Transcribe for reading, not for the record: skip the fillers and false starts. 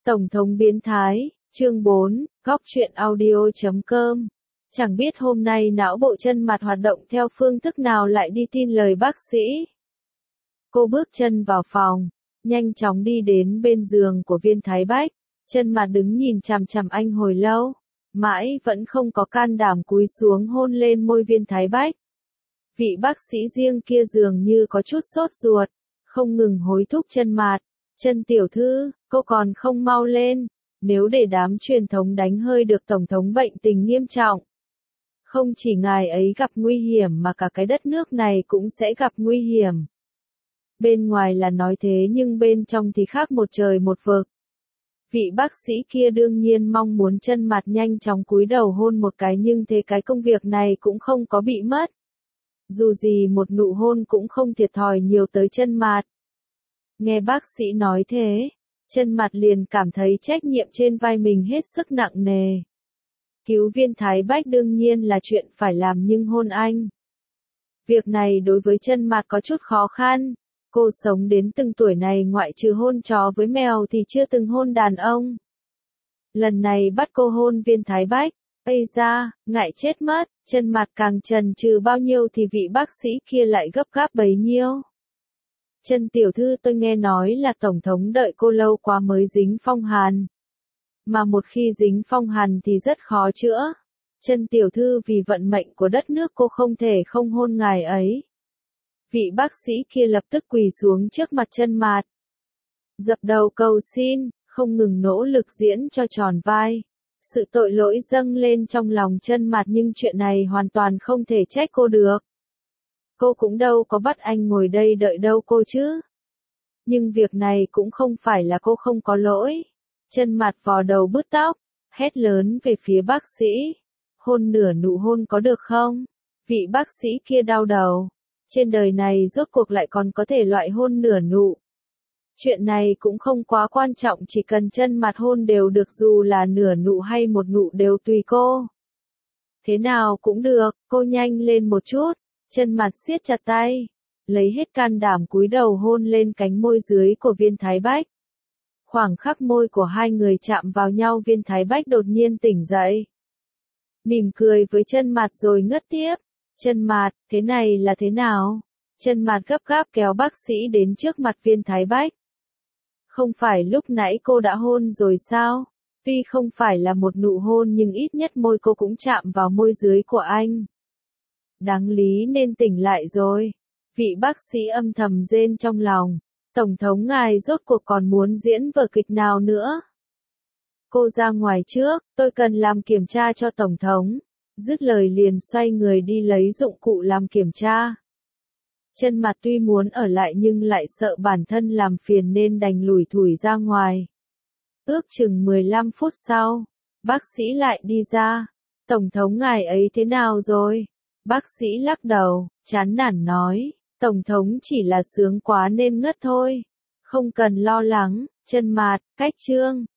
Tổng thống biến thái, chương 4, góc truyện audio.com. Chẳng biết hôm nay não bộ chân mặt hoạt động theo phương thức nào lại đi tin lời bác sĩ. Cô bước chân vào phòng, nhanh chóng đi đến bên giường của Viên Thái Bách. Chân mặt đứng nhìn chằm chằm anh hồi lâu, mãi vẫn không có can đảm cúi xuống hôn lên môi Viên Thái Bách. Vị bác sĩ riêng kia dường như có chút sốt ruột, không ngừng hối thúc chân mặt. Chân tiểu thư, cô còn không mau lên, nếu để đám truyền thống đánh hơi được tổng thống bệnh tình nghiêm trọng. Không chỉ ngài ấy gặp nguy hiểm mà cả cái đất nước này cũng sẽ gặp nguy hiểm. Bên ngoài là nói thế nhưng bên trong thì khác một trời một vực. Vị bác sĩ kia đương nhiên mong muốn chân mặt nhanh chóng cúi đầu hôn một cái nhưng thế cái công việc này cũng không có bị mất. Dù gì một nụ hôn cũng không thiệt thòi nhiều tới chân mặt. Nghe bác sĩ nói thế, chân mặt liền cảm thấy trách nhiệm trên vai mình hết sức nặng nề. Cứu Viên Thái Bách đương nhiên là chuyện phải làm nhưng hôn anh. Việc này đối với chân mặt có chút khó khăn. Cô sống đến từng tuổi này ngoại trừ hôn chó với mèo thì chưa từng hôn đàn ông. Lần này bắt cô hôn Viên Thái Bách, ây da, ngại chết mất, chân mặt càng chần chừ bao nhiêu thì vị bác sĩ kia lại gấp gáp bấy nhiêu. Chân tiểu thư, tôi nghe nói là tổng thống đợi cô lâu quá mới dính phong hàn. Mà một khi dính phong hàn thì rất khó chữa. Chân tiểu thư, vì vận mệnh của đất nước cô không thể không hôn ngài ấy. Vị bác sĩ kia lập tức quỳ xuống trước mặt chân mặt, dập đầu cầu xin, không ngừng nỗ lực diễn cho tròn vai. Sự tội lỗi dâng lên trong lòng chân mặt nhưng chuyện này hoàn toàn không thể trách cô được. Cô cũng đâu có bắt anh ngồi đây đợi đâu cô chứ. Nhưng việc này cũng không phải là cô không có lỗi. Chân mặt vò đầu bứt tóc, hét lớn về phía bác sĩ. Hôn nửa nụ hôn có được không? Vị bác sĩ kia đau đầu. Trên đời này rốt cuộc lại còn có thể loại hôn nửa nụ. Chuyện này cũng không quá quan trọng, chỉ cần chân mặt hôn đều được, dù là nửa nụ hay một nụ đều tùy cô. Thế nào cũng được, cô nhanh lên một chút. Chân mặt siết chặt tay, lấy hết can đảm cúi đầu hôn lên cánh môi dưới của Viên Thái Bách. Khoảng khắc môi của hai người chạm vào nhau, Viên Thái Bách đột nhiên tỉnh dậy. Mỉm cười với chân mặt rồi ngất tiếp. Chân mặt, thế này là thế nào? Chân mặt gấp gáp kéo bác sĩ đến trước mặt Viên Thái Bách. Không phải lúc nãy cô đã hôn rồi sao? Tuy không phải là một nụ hôn nhưng ít nhất môi cô cũng chạm vào môi dưới của anh. Đáng lý nên tỉnh lại rồi. Vị bác sĩ âm thầm rên trong lòng. Tổng thống ngài rốt cuộc còn muốn diễn vở kịch nào nữa? Cô ra ngoài trước, tôi cần làm kiểm tra cho tổng thống. Dứt lời liền xoay người đi lấy dụng cụ làm kiểm tra. Chân mặt tuy muốn ở lại nhưng lại sợ bản thân làm phiền nên đành lủi thủi ra ngoài. Ước chừng 15 phút sau, bác sĩ lại đi ra. Tổng thống ngài ấy thế nào rồi? Bác sĩ lắc đầu, chán nản nói, tổng thống chỉ là sướng quá nên ngất thôi. Không cần lo lắng, chân mặt, cách chương.